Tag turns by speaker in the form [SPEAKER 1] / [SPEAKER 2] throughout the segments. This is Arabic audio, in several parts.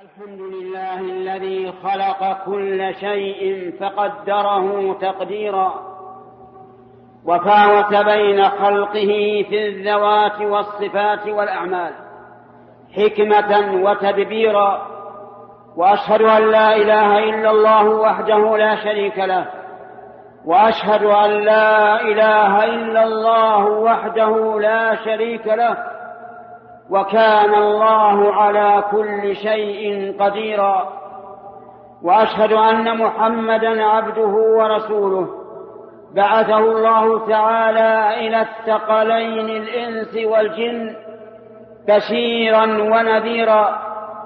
[SPEAKER 1] الحمد لله الذي خلق كل شيء فقدره تقديرا، وفاوت بين خلقه في الذوات والصفات والأعمال حكمة وتدبيرا. وأشهد أن لا إله إلا الله وحده لا شريك له، وأشهد أن لا إله إلا الله وحده لا شريك له، وكان الله على كل شيء قديرا. وأشهد أن محمدًا عبده ورسوله بعثه الله تعالى إلى الثقلين الإنس والجن بشيرا ونذيرا،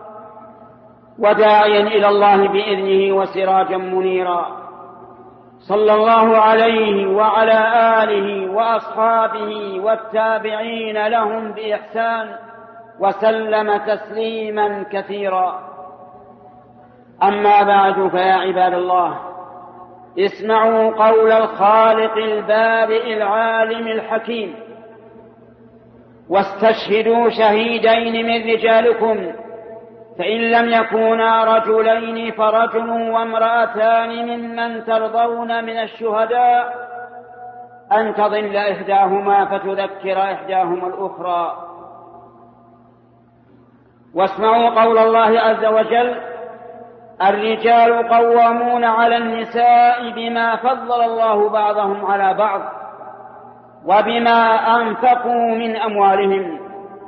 [SPEAKER 1] وداعيا إلى الله بإذنه وسراجا منيرا. صلى الله عليه وعلى آله وأصحابه والتابعين لهم بإحسان وسلم تسليما كثيرا. أما بعد، فيا عباد الله، اسمعوا قول الخالق البارئ العالم الحكيم: واستشهدوا شهيدين من رجالكم، فإن لم يكونا رجلين فرجل وامرأتان ممن ترضون من الشهداء أن تضل إحداهما فتذكر إحداهما الأخرى. واسمعوا قول الله عز وجل: الرجال قوامون على النساء بما فضل الله بعضهم على بعض وبما أنفقوا من أموالهم.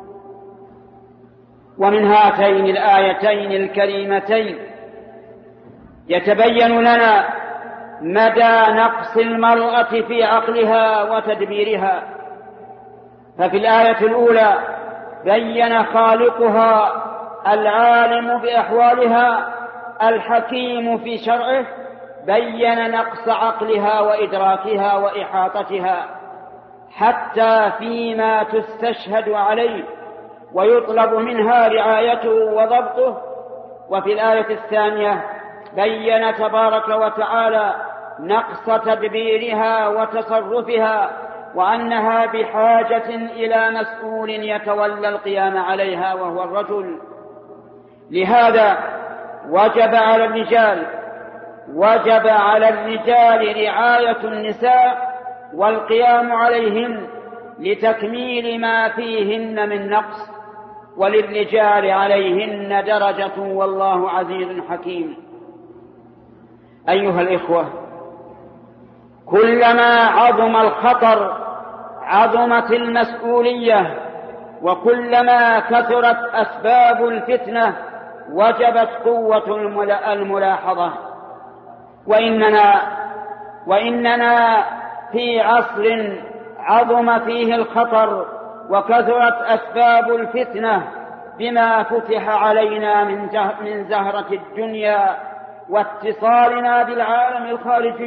[SPEAKER 1] ومن هاتين الآيتين الكريمتين يتبين لنا مدى نقص المرأة في عقلها وتدبيرها. ففي الآية الأولى بين خالقها العالم بأحوالها الحكيم في شرعه، بين نقص عقلها وإدراكها وإحاطتها حتى فيما تستشهد عليه ويطلب منها رعايته وضبطه. وفي الآية الثانية بين تبارك وتعالى نقص تدبيرها وتصرفها، وأنها بحاجة إلى مسؤول يتولى القيام عليها وهو الرجل. لهذا وجب على الرجال رعاية النساء والقيام عليهن لتكميل ما فيهن من نقص، وللرجال عليهن درجة والله عزيز حكيم. أيها الإخوة، كلما عظم الخطر عظمت المسؤولية، وكلما كثرت أسباب الفتنة وجبت قوة الملاحظة. وإننا في عصر عظم فيه الخطر وكثرت أسباب الفتنة بما فتح علينا من زهرة الدنيا واتصالنا بالعالم الخارجي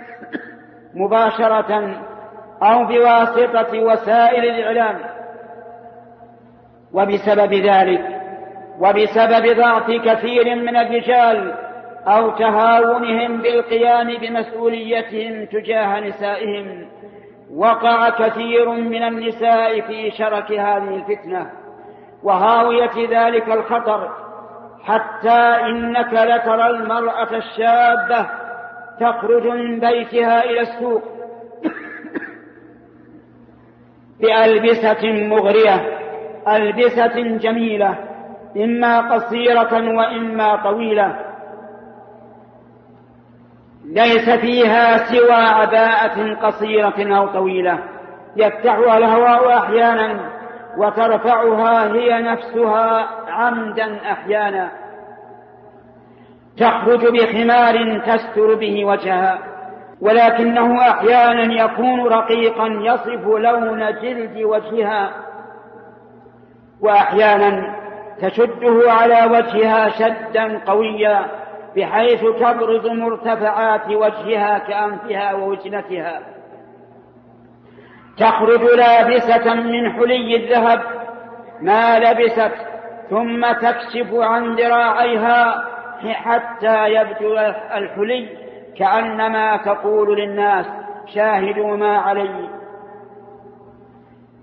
[SPEAKER 1] مباشرة أو بواسطة وسائل الإعلام. وبسبب ذلك وبسبب ضعف كثير من الرجال أو تهاونهم بالقيام بمسؤوليتهم تجاه نسائهم، وقع كثير من النساء في شرك هذه الفتنة وهاوية ذلك الخطر، حتى إنك لترى المرأة الشابة تخرج من بيتها إلى السوق بألبسة مغرية، ألبسة جميلة إما قصيرة وإما طويلة، ليس فيها سوى عباءة قصيرة أو طويلة يفتحها الهواء أحيانا وترفعها هي نفسها عمدا أحيانا، تخرج بخمار تستر به وجهها، ولكنه أحيانا يكون رقيقا يصف لون جلد وجهها، وأحيانا تشده على وجهها شدا قويا بحيث تبرز مرتفعات وجهها كأنفها ووجنتها. تخرج لابسة من حلي الذهب ما لبست، ثم تكشف عن ذراعيها حتى يبدو الحلي، كأنما تقول للناس: شاهدوا ما علي.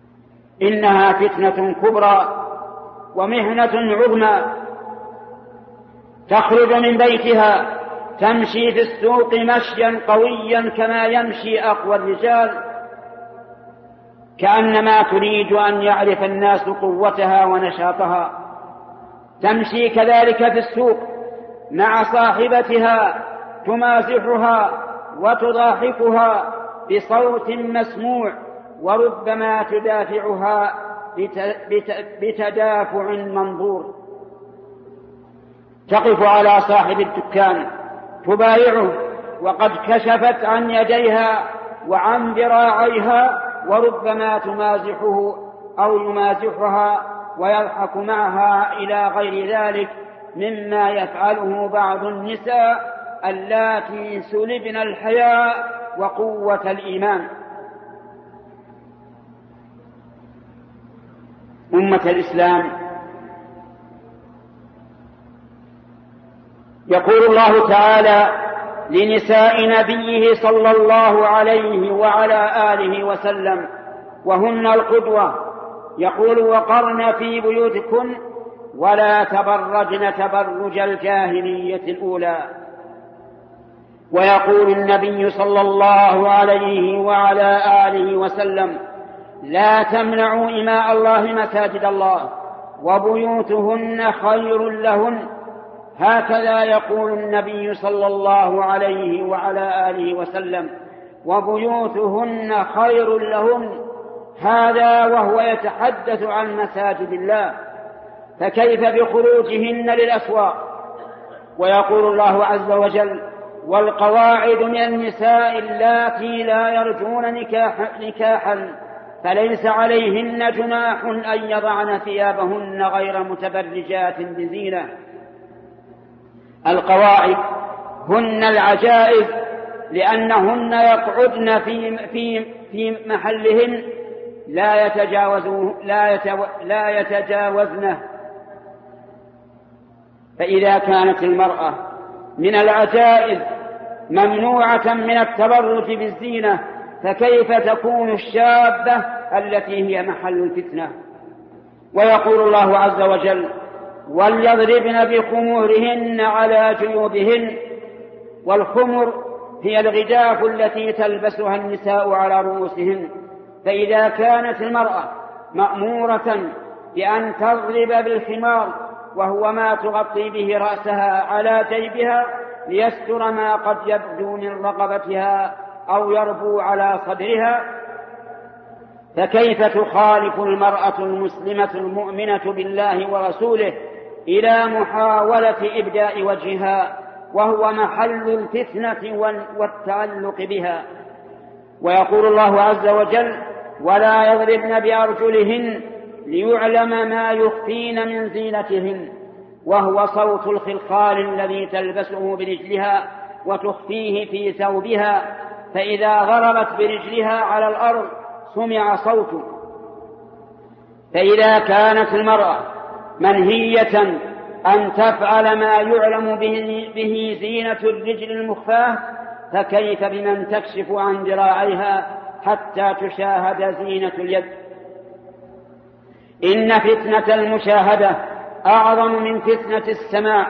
[SPEAKER 1] إنها فتنة كبرى ومهنة عظمى، تخرج من بيتها تمشي في السوق مشيا قويا كما يمشي أقوى الرجال، كأنما تريد أن يعرف الناس قوتها ونشاطها. تمشي كذلك في السوق مع صاحبتها تمازحها وتضاحكها بصوت مسموع، وربما تدافعها بتدافع منظور. تقف على صاحب الدكان تبايعه وقد كشفت عن يديها وعن ذراعيها، وربما تمازحه أو يمازحها ويضحك معها إلى غير ذلك مما يفعله بعض النساء اللاتي سلبن الحياء وقوة الإيمان. أمة الإسلام، يقول الله تعالى لنساء نبيه صلى الله عليه وعلى آله وسلم وهن القدوة، يقول: وقرن في بيوتكن ولا تبرجن تبرج الجاهلية الأولى. ويقول النبي صلى الله عليه وعلى آله وسلم: لا تمنعوا إماء الله مساجد الله وبيوتهن خير لهن. هكذا يقول النبي صلى الله عليه وعلى آله وسلم: وبيوتهن خير لهن، هذا وهو يتحدث عن مساجد الله، فكيف بخروجهن للأسواق؟ ويقول الله عز وجل: والقواعد من النساء اللاتي لا يرجون نكاحا فليس عليهن جناح أن يضعن ثيابهن غير متبرجات بزينة. القواعد هن العجائز، لأنهن يقعدن في محلهن لا يتجاوزنه. فإذا كانت المرأة من العجائز ممنوعة من التبرج بالزينة، فكيف تكون الشابة التي هي محل الفتنة؟ ويقول الله عز وجل: وليضربن بخمورهن على جيوبهن. والخمر هي الغجاف التي تلبسها النساء على رؤوسهن. فإذا كانت المرأة مأمورة بأن تضرب بالخمار، وهو ما تغطي به رأسها، على جيبها ليستر ما قد يبدو من رقبتها أو يربو على صدرها، فكيف تخالف المرأة المسلمة المؤمنة بالله ورسوله إلى محاولة إبداء وجهها، وهو محل الفتنة والتعلق بها؟ ويقول الله عز وجل: ولا يضربن بأرجلهن ليعلم ما يخفين من زينتهن، وهو صوت الخلخال الذي تلبسه برجلها وتخفيه في ثوبها، فإذا ضربت برجلها على الأرض سمع صوته. فإذا كانت المرأة منهية أن تفعل ما يعلم به زينة الرجل المخفاة، فكيف بمن تكشف عن ذراعيها حتى تشاهد زينة اليد؟ إن فتنة المشاهدة أعظم من فتنة السماع.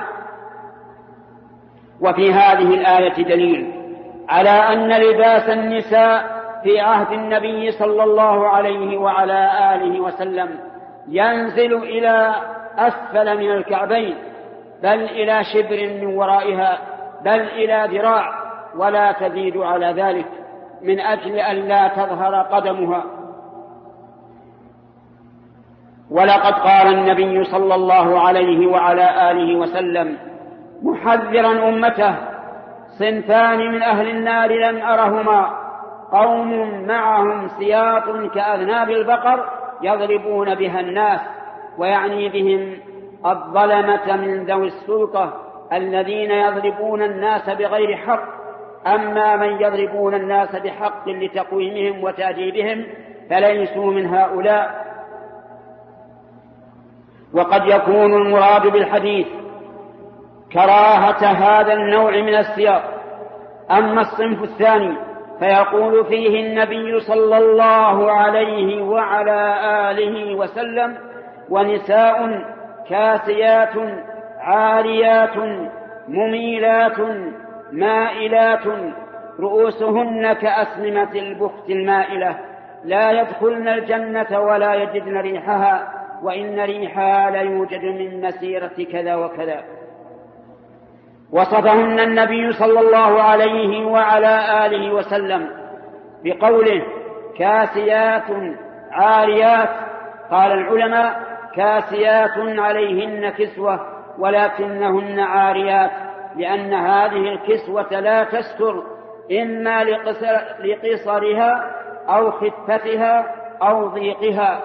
[SPEAKER 1] وفي هذه الآية دليل على أن لباس النساء في عهد النبي صلى الله عليه وعلى آله وسلم ينزل إلى أسفل من الكعبين، بل إلى شبر من ورائها، بل إلى ذراع، ولا تزيد على ذلك، من أجل أن لا تظهر قدمها. ولقد قال النبي صلى الله عليه وعلى آله وسلم محذرا أمته: صنفان من أهل النار لم أرهما، قوم معهم سياط كأذناب البقر يضربون بها الناس، ويعني بهم الظلمة من ذوي السلطة الذين يضربون الناس بغير حق. أما من يضربون الناس بحق لتقويمهم وتأديبهم فليسوا من هؤلاء. وقد يكون المراد بالحديث كراهة هذا النوع من السياق. أما الصنف الثاني فيقول فيه النبي صلى الله عليه وعلى آله وسلم: ونساء كاسيات عاريات مميلات مائلات رؤوسهن كأسنمة البخت المائلة لا يدخلن الجنة ولا يجدن ريحها وإن ريحها ليوجد من مسيرة كذا وكذا. وصفهن النبي صلى الله عليه وعلى آله وسلم بقوله كاسيات عاريات. قال العلماء كاسيات عليهن كسوة ولكنهن عاريات، لأن هذه الكسوة لا تستر إما لقصرها أو خفتها أو ضيقها.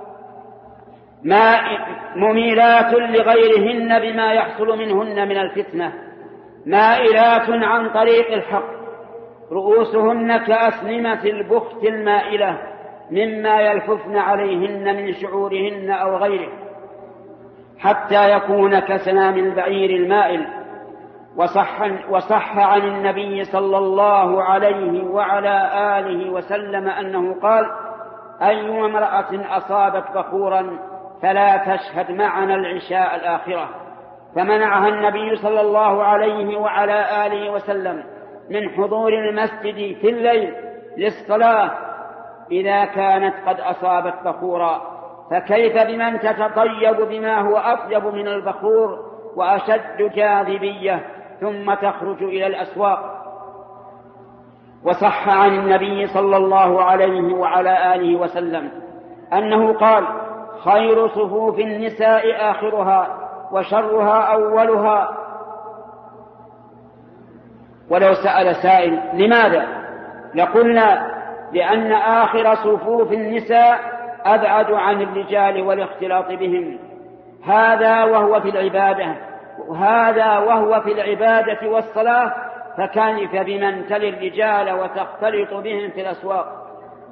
[SPEAKER 1] مميلات لغيرهن بما يحصل منهن من الفتنة، مائلات عن طريق الحق، رؤوسهن كأسنمة البخت المائلة مما يلففن عليهن من شعورهن أو غيره حتى يكون كسنام البعير المائل. وصح عن النبي صلى الله عليه وعلى آله وسلم أنه قال أي امرأة أصابت بخورا فلا تشهد معنا العشاء الآخرة، فمنعها النبي صلى الله عليه وعلى آله وسلم من حضور المسجد في الليل للصلاة إذا كانت قد أصابت بخورا، فكيف بمن تتطيب بما هو أطيب من البخور وأشد جاذبية ثم تخرج إلى الأسواق. وصح عن النبي صلى الله عليه وعلى آله وسلم أنه قال خير صفوف النساء آخرها وشرها أولها. ولو سأل سائل لماذا؟ لقلنا لأن آخر صفوف النساء أبعد عن الرجال والاختلاط بهم، هذا وهو في العبادة والصلاة، فكيف بمن تلي الرجال وتختلط بهم في الأسواق؟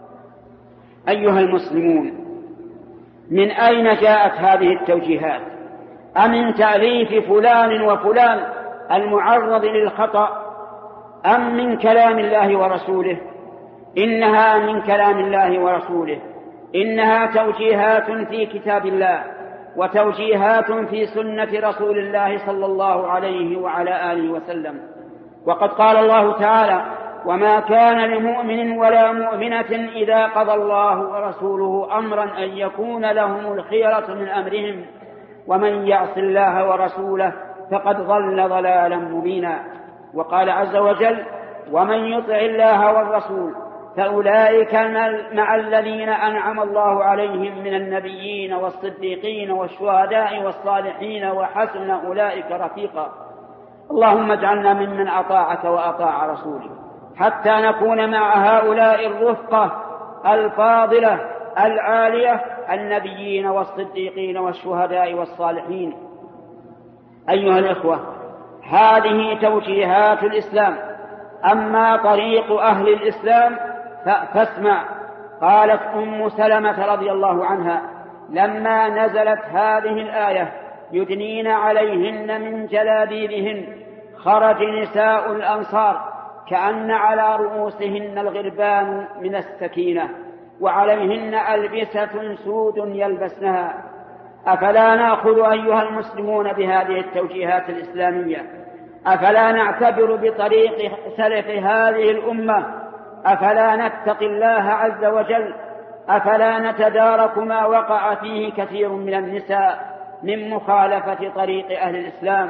[SPEAKER 1] أيها المسلمون، من أين جاءت هذه التوجيهات؟ أمن تأليف فلان وفلان المعرض للخطأ أم من كلام الله ورسوله؟ إنها من كلام الله ورسوله، إنها توجيهات في كتاب الله وتوجيهات في سنة رسول الله صلى الله عليه وعلى آله وسلم. وقد قال الله تعالى وما كان لمؤمن ولا مؤمنة إذا قضى الله ورسوله أمرا أن يكون لهم الخيرة من أمرهم ومن يعص الله ورسوله فقد ضل ضلالا مبينا. وقال عز وجل ومن يطع الله والرسول فأولئك مع الذين أنعم الله عليهم من النبيين والصديقين والشهداء والصالحين وحسن أولئك رفيقا. اللهم اجعلنا ممن أطاعك وأطاع رسولك حتى نكون مع هؤلاء الرفقة الفاضلة العالية النبيين والصديقين والشهداء والصالحين. أيها الإخوة، هذه توجيهات الإسلام. أما طريق أهل الإسلام فاسمع. قالت أم سلمة رضي الله عنها لما نزلت هذه الآية يدنين عليهن من جلابيبهن خرج نساء الأنصار كأن على رؤوسهن الغربان من السكينة وعليهن ألبسة سود يلبسنها. أفلا نأخذ أيها المسلمون بهذه التوجيهات الإسلامية؟ أفلا نعتبر بطريق سلف هذه الأمة؟ أفلا نتقي الله عز وجل؟ أفلا نتدارك ما وقع فيه كثير من النساء من مخالفة طريق أهل الإسلام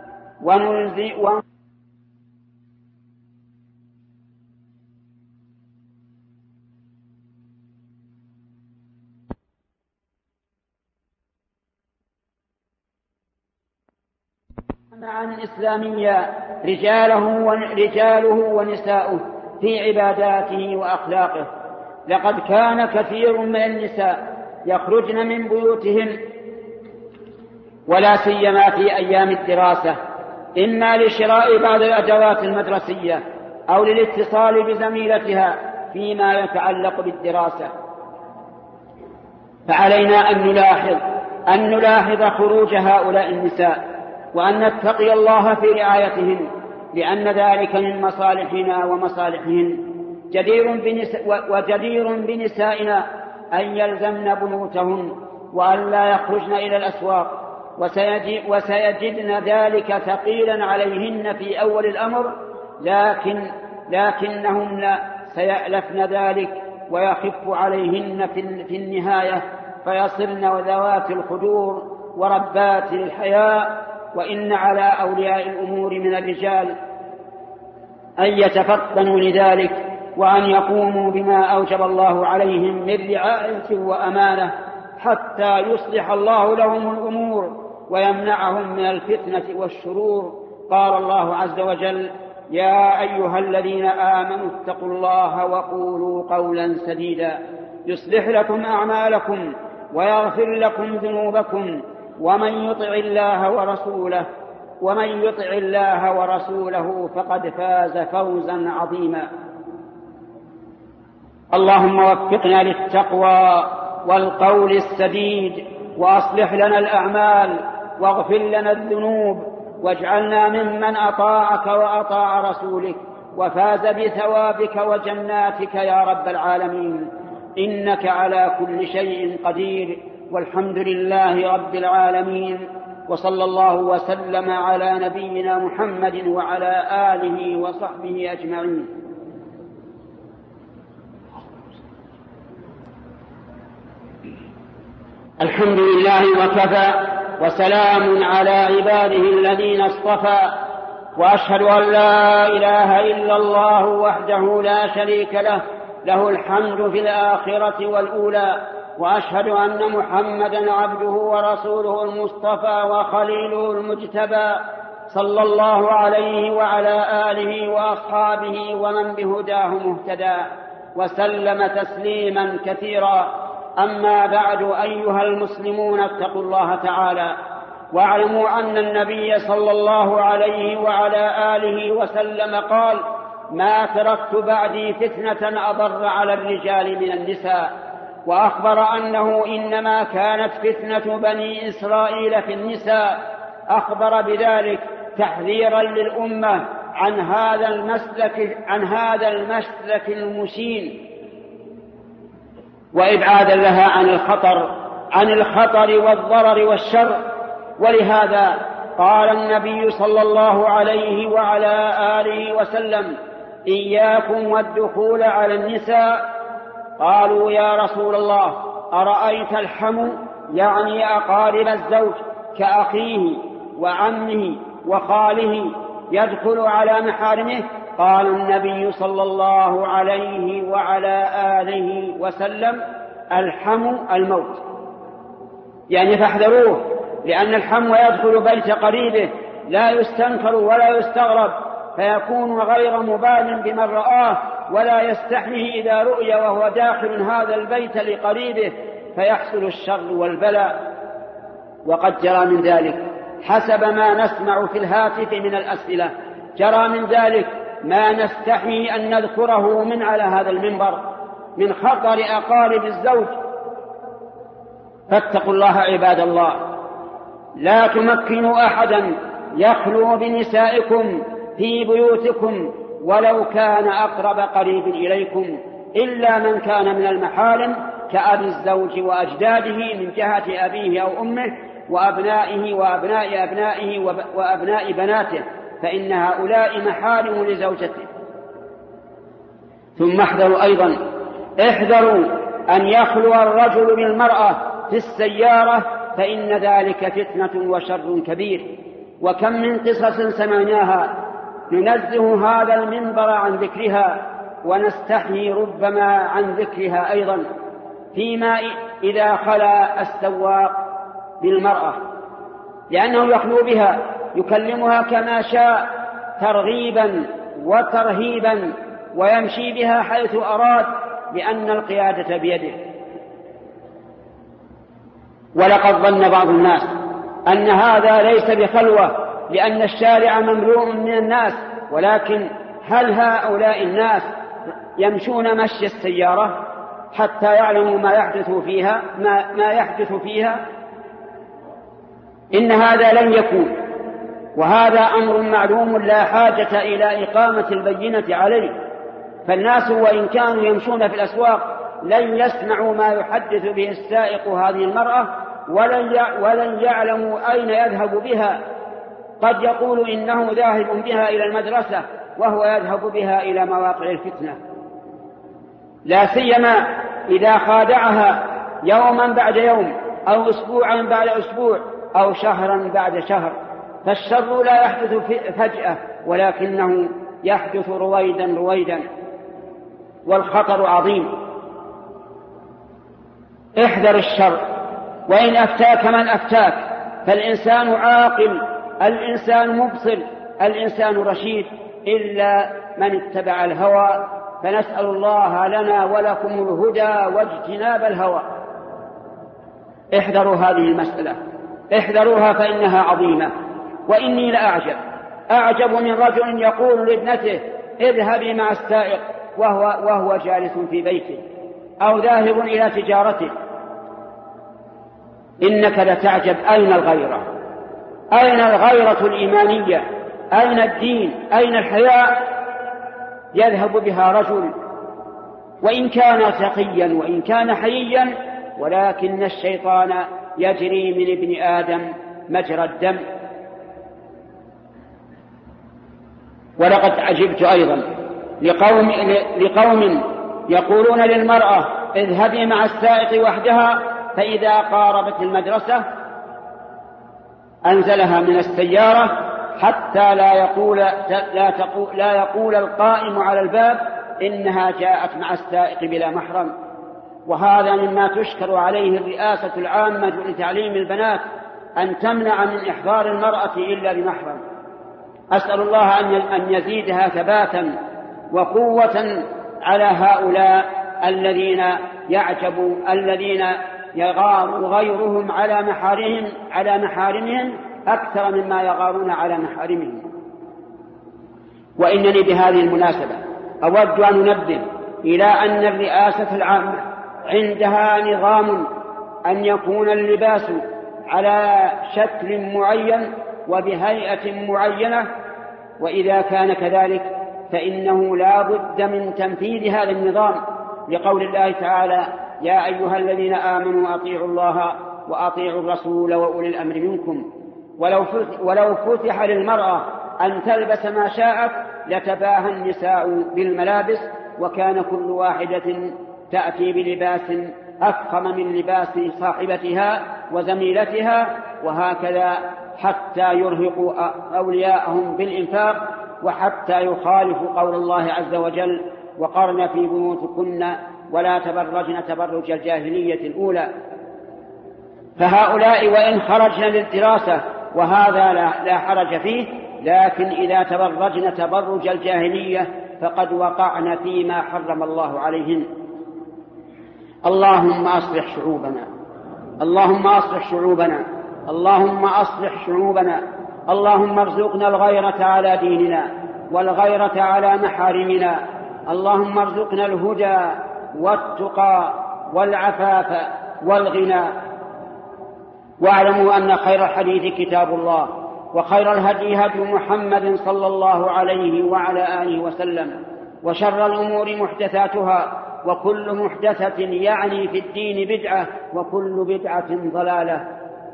[SPEAKER 1] عن الإسلامية رجاله ونساؤه في عباداته وأخلاقه. لقد كان كثير من النساء يخرجن من بيوتهن ولا سيما في أيام الدراسة إما لشراء بعض الأدوات المدرسية أو للاتصال بزميلتها فيما يتعلق بالدراسة. فعلينا أن نلاحظ خروج هؤلاء النساء وأن نتقي الله في رعايتهن، لأن ذلك من مصالحنا ومصالحهن. وجدير بنسائنا أن يلزمن بيوتهن وأن لا يخرجن إلى الأسواق وسيجدن ذلك ثقيلا عليهن في أول الأمر، لكنهن سيألفن ذلك ويخف عليهن في النهاية، فيصرن ذوات الخدور وربات الحياء. وإن على أولياء الأمور من الرجال أن يتفطنوا لذلك، وأن يقوموا بما أوجب الله عليهم من رعاية وأمانة، حتى يصلح الله لهم الأمور ويمنعهم من الفتنة والشرور. قال الله عز وجل: يا أيها الذين آمنوا اتقوا الله وقولوا قولا سديدا يصلح لكم أعمالكم ويغفر لكم ذنوبكم، ومن يطع الله ورسوله فقد فاز فوزا عظيما. اللهم وفقنا للتقوى والقول السديد، وأصلح لنا الأعمال، واغفر لنا الذنوب، واجعلنا ممن أطاعك وأطاع رسولك وفاز بثوابك وجناتك يا رب العالمين، إنك على كل شيء قدير. والحمد لله رب العالمين، وصلى الله وسلم على نبينا محمد وعلى آله وصحبه أجمعين. الحمد لله وكفى، وسلام على عباده الذين اصطفى، وأشهد أن لا إله إلا الله وحده لا شريك له، له الحمد في الآخرة والأولى، وأشهد أن محمدا عبده ورسوله المصطفى وخليله المجتبى، صلى الله عليه وعلى آله وأصحابه ومن بهداه مهتدى، وسلم تسليما كثيرا. أما بعد، أيها المسلمون، اتقوا الله تعالى، واعلموا أن النبي صلى الله عليه وعلى آله وسلم قال: ما تركت بعدي فتنة أضر على الرجال من النساء. وأخبر أنه إنما كانت فتنة بني إسرائيل في النساء. أخبر بذلك تحذيرا للأمة عن هذا المسلك المشين، وإبعادا لها عن الخطر والضرر والشر. ولهذا قال النبي صلى الله عليه وعلى آله وسلم: إياكم والدخول على النساء. قالوا: يا رسول الله، أرأيت الحمو، يعني أقارب الزوج كأخيه وعمه وخاله، يدخل على محارمه؟ قال النبي صلى الله عليه وعلى آله وسلم: الحمو الموت، يعني فاحذروه، لأن الحمو يدخل بيت قريبه، لا يستنكر ولا يستغرب، فيكون غير مبال بمن رآه، ولا يستحيه إذا رؤي وهو داخل هذا البيت لقريبه، فيحصل الشر والبلاء. وقد جرى من ذلك حسب ما نسمع في الهاتف من الأسئلة، جرى من ذلك ما نستحي أن نذكره من على هذا المنبر من خطر أقارب الزوج. فاتقوا الله عباد الله، لا تمكنوا أحدا يخلو بنسائكم في بيوتكم ولو كان أقرب قريب إليكم، إلا من كان من المحارم كأبي الزوج وأجداده من جهة أبيه أو أمه، وأبنائه وأبناء أبنائه وأبناء بناته، فإن هؤلاء محارم لزوجته. ثم احذروا أيضا، احذروا أن يخلو الرجل بالمرأة في السيارة، فإن ذلك فتنة وشر كبير. وكم من قصص سمعناها ننزه هذا المنبر عن ذكرها، ونستحيي ربما عن ذكرها أيضا، فيما إذا خلا السواق بالمرأة، لأنه يخلو بها يكلمها كما شاء ترغيبا وترهيبا، ويمشي بها حيث أراد، لأن القيادة بيده. ولقد ظن بعض الناس أن هذا ليس بخلوة، لأن الشارع مملوء من الناس، ولكن هل هؤلاء الناس يمشون مشي السيارة حتى يعلموا ما يحدث فيها؟ إن هذا لن يكون، وهذا أمر معلوم لا حاجة إلى إقامة البينة عليه. فالناس وإن كانوا يمشون في الأسواق لن يسمعوا ما يحدث به السائق هذه المرأة ولن يعلموا أين يذهب بها. قد يقول إنه ذاهب بها إلى المدرسة وهو يذهب بها إلى مواقع الفتنة، لا سيما إذا خادعها يوما بعد يوم أو أسبوعا بعد أسبوع أو شهرا بعد شهر. فالشر لا يحدث فجأة ولكنه يحدث رويدا والخطر عظيم. احذر الشر، وإن أفتاك من أفتاك، فالإنسان عاقل، الإنسان مبصر، الإنسان رشيد، إلا من اتبع الهوى. فنسأل الله لنا ولكم الهدى واجتناب الهوى. احذروا هذه المسألة، احذروها فإنها عظيمة. وإني أعجب من رجل يقول لابنته اذهبي مع السائق وهو جالس في بيته أو ذاهب إلى تجارته. إنك لتعجب، أين الغيرة؟ أين الغيرة الإيمانية؟ أين الدين؟ أين الحياء؟ يذهب بها رجل وإن كان تقيا وإن كان حييا، ولكن الشيطان يجري من ابن آدم مجرى الدم. ولقد عجبت أيضا لقوم يقولون للمرأة اذهبي مع السائق وحدها، فإذا قاربت المدرسة أنزلها من السيارة حتى لا يقول القائم على الباب إنها جاءت مع السائق بلا محرم. وهذا مما تشكر عليه الرئاسة العامة لتعليم البنات، أن تمنع من إحضار المرأة إلا بمحرم. أسأل الله أن يزيدها ثباتا وقوة على هؤلاء الذين يغار غيرهم على محارمهم أكثر مما يغارون على محارمهم. وإنني بهذه المناسبة أود أن أنبه إلى أن الرئاسة العامة عندها نظام أن يكون اللباس على شكل معين وبهيئة معينة، وإذا كان كذلك فإنه لا بد من تنفيذ هذا النظام، لقول الله تعالى يا أيها الذين آمنوا أطيعوا الله وأطيعوا الرسول وأولي الأمر منكم. ولو فتح للمرأة أن تلبس ما شاءت لتباهى النساء بالملابس، وكان كل واحدة تأتي بلباس أفخم من لباس صاحبتها وزميلتها، وهكذا حتى يرهقوا أولياءهم بالإنفاق، وحتى يخالفوا قول الله عز وجل وقرن في بيوتكن ولا تبرجن تبرج الجاهلية الأولى. فهؤلاء وإن خرجن للدراسة وهذا لا حرج فيه، لكن إذا تبرجن تبرج الجاهلية فقد وقعن فيما حرم الله عليهن. اللهم أصلح شعوبنا، اللهم أصلح شعوبنا، اللهم أصلح شعوبنا. اللهم ارزقنا الغيرة على ديننا والغيرة على محارمنا. اللهم ارزقنا الهدى والتقى والعفاف والغنى. واعلموا أن خير الحديث كتاب الله، وخير الهدي هدي محمد صلى الله عليه وعلى آله وسلم، وشر الأمور محدثاتها، وكل محدثة يعني في الدين بدعة، وكل بدعة ضلالة.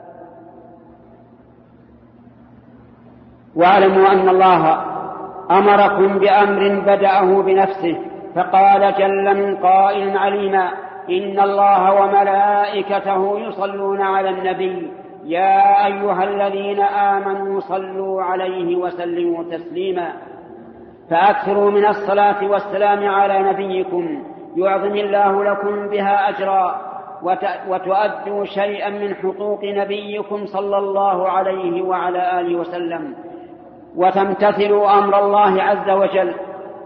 [SPEAKER 1] واعلموا أن الله أمركم بأمر بدأه بنفسه، فقال جل من قائل عليما إن الله وملائكته يصلون على النبي يا أيها الذين آمنوا صلوا عليه وسلموا تسليما. فأكثروا من الصلاة والسلام على نبيكم يعظم الله لكم بها أجرا، وتؤدوا شيئا من حقوق نبيكم صلى الله عليه وعلى آله وسلم، وتمتثلوا أمر الله عز وجل.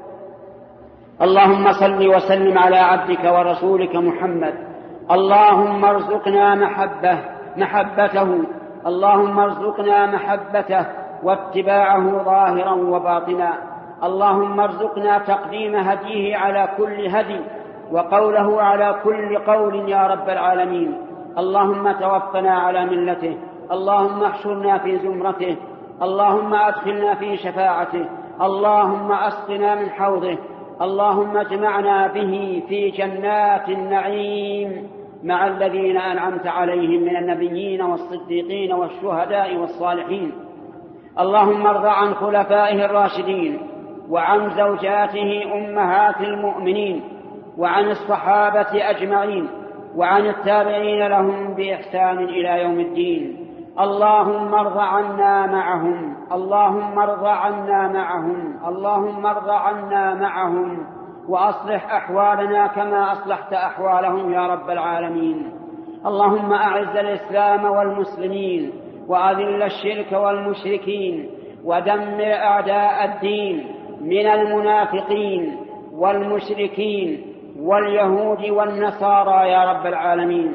[SPEAKER 1] اللهم صل وسلم على عبدك ورسولك محمد. اللهم ارزقنا محبته، اللهم ارزقنا محبته واتباعه ظاهرا وباطنا. اللهم ارزقنا تقديم هديه على كل هدي، وقوله على كل قول يا رب العالمين. اللهم توفنا على ملته، اللهم احشرنا في زمرته، اللهم أدخلنا في شفاعته، اللهم أسقنا من حوضه، اللهم اجمعنا به في جنات النعيم. مع الذين أنعمت عليهم من النبيين والصديقين والشهداء والصالحين. اللهم ارض عن خلفائه الراشدين وعن زوجاته أمهات المؤمنين وعن الصحابة أجمعين وعن التابعين لهم بإحسان إلى يوم الدين. اللهم ارض عنا معهم، اللهم ارض عنا معهم، اللهم ارض عنا معهم، وأصلح أحوالنا كما أصلحت أحوالهم يا رب العالمين. اللهم أعز الإسلام والمسلمين وأذل الشرك والمشركين ودمر أعداء الدين من المنافقين والمشركين واليهود والنصارى يا رب العالمين.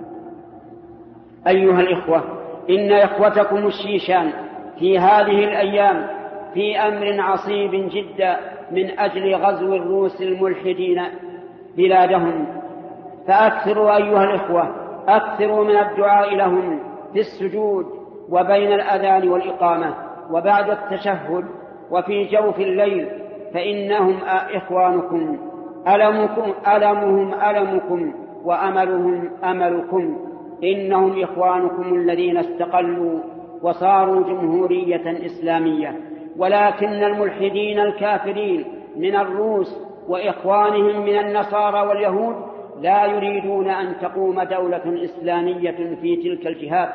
[SPEAKER 1] أيها الإخوة، إن إخوتكم الشيشان في هذه الأيام في أمر عصيب جدا من أجل غزو الروس الملحدين بلادهم، فأكثروا أيها الإخوة، أكثروا من الدعاء لهم في السجود وبين الأذان والإقامة وبعد التشهد وفي جوف الليل، فإنهم إخوانكم، ألمهم ألمكم وأملهم أملكم. إنهم إخوانكم الذين استقلوا وصاروا جمهورية إسلامية، ولكن الملحدين الكافرين من الروس وإخوانهم من النصارى واليهود لا يريدون أن تقوم دولة إسلامية في تلك الجهات،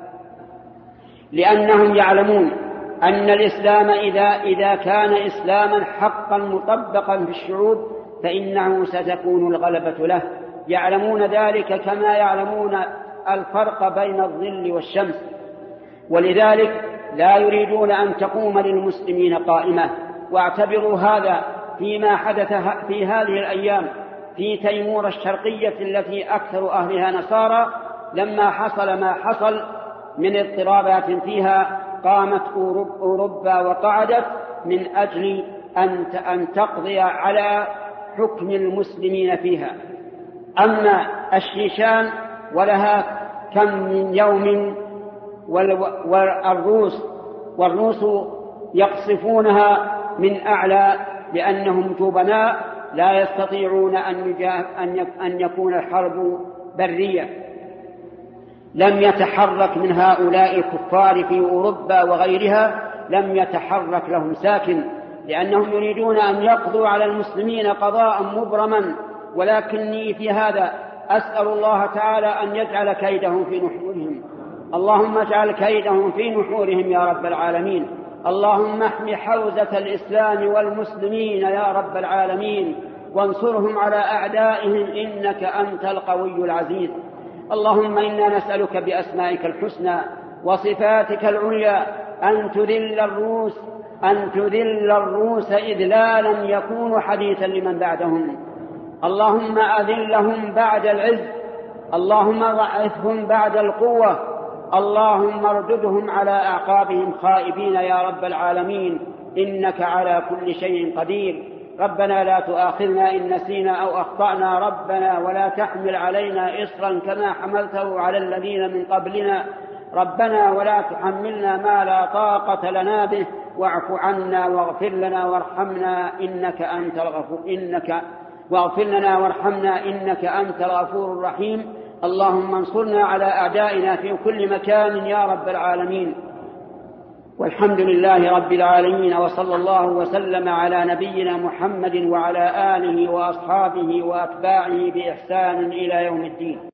[SPEAKER 1] لأنهم يعلمون أن الإسلام إذا كان إسلاما حقا مطبقا في الشعوب فإنه ستكون الغلبة له. يعلمون ذلك كما يعلمون الفرق بين الظل والشمس، ولذلك لا يريدون أن تقوم للمسلمين قائمة. واعتبروا هذا فيما حدث في هذه الأيام في تيمور الشرقية التي أكثر أهلها نصارى، لما حصل ما حصل من اضطرابات فيها قامت أوروبا وقعدت من أجل أن تقضي على حكم المسلمين فيها. أما الشيشان ولها كم من يوم، والروس يقصفونها من أعلى لأنهم جبناء لا يستطيعون أن يكون الحرب برية. لم يتحرك من هؤلاء الكفار في أوروبا وغيرها، لم يتحرك لهم ساكن، لأنهم يريدون أن يقضوا على المسلمين قضاء مبرما. ولكني في هذا أسأل الله تعالى أن يجعل كيدهم في نحورهم. اللهم اجعل كيدهم في نحورهم يا رب العالمين. اللهم احم حوزة الإسلام والمسلمين يا رب العالمين، وانصرهم على أعدائهم إنك أنت القوي العزيز. اللهم إنا نسألك بأسمائك الحسنى وصفاتك العليا أن تذل الروس إذلالا يكون حديثا لمن بعدهم. اللهم أذلهم بعد العز، اللهم ضعفهم بعد القوة، اللهم ارددهم على أعقابهم خائبين يا رب العالمين، إنك على كل شيء قدير. ربنا لا تؤاخذنا إن نسينا أو أخطأنا، ربنا ولا تحمل علينا إصرا كما حملته على الذين من قبلنا، ربنا ولا تحملنا ما لا طاقة لنا به، واعف عنا واغفر لنا وارحمنا إنك أنت الغفور الرحيم. اللهم انصرنا على أعدائنا في كل مكان يا رب العالمين. والحمد لله رب العالمين، وصلى الله وسلم على نبينا محمد وعلى آله وأصحابه وأتباعه بإحسان إلى يوم الدين.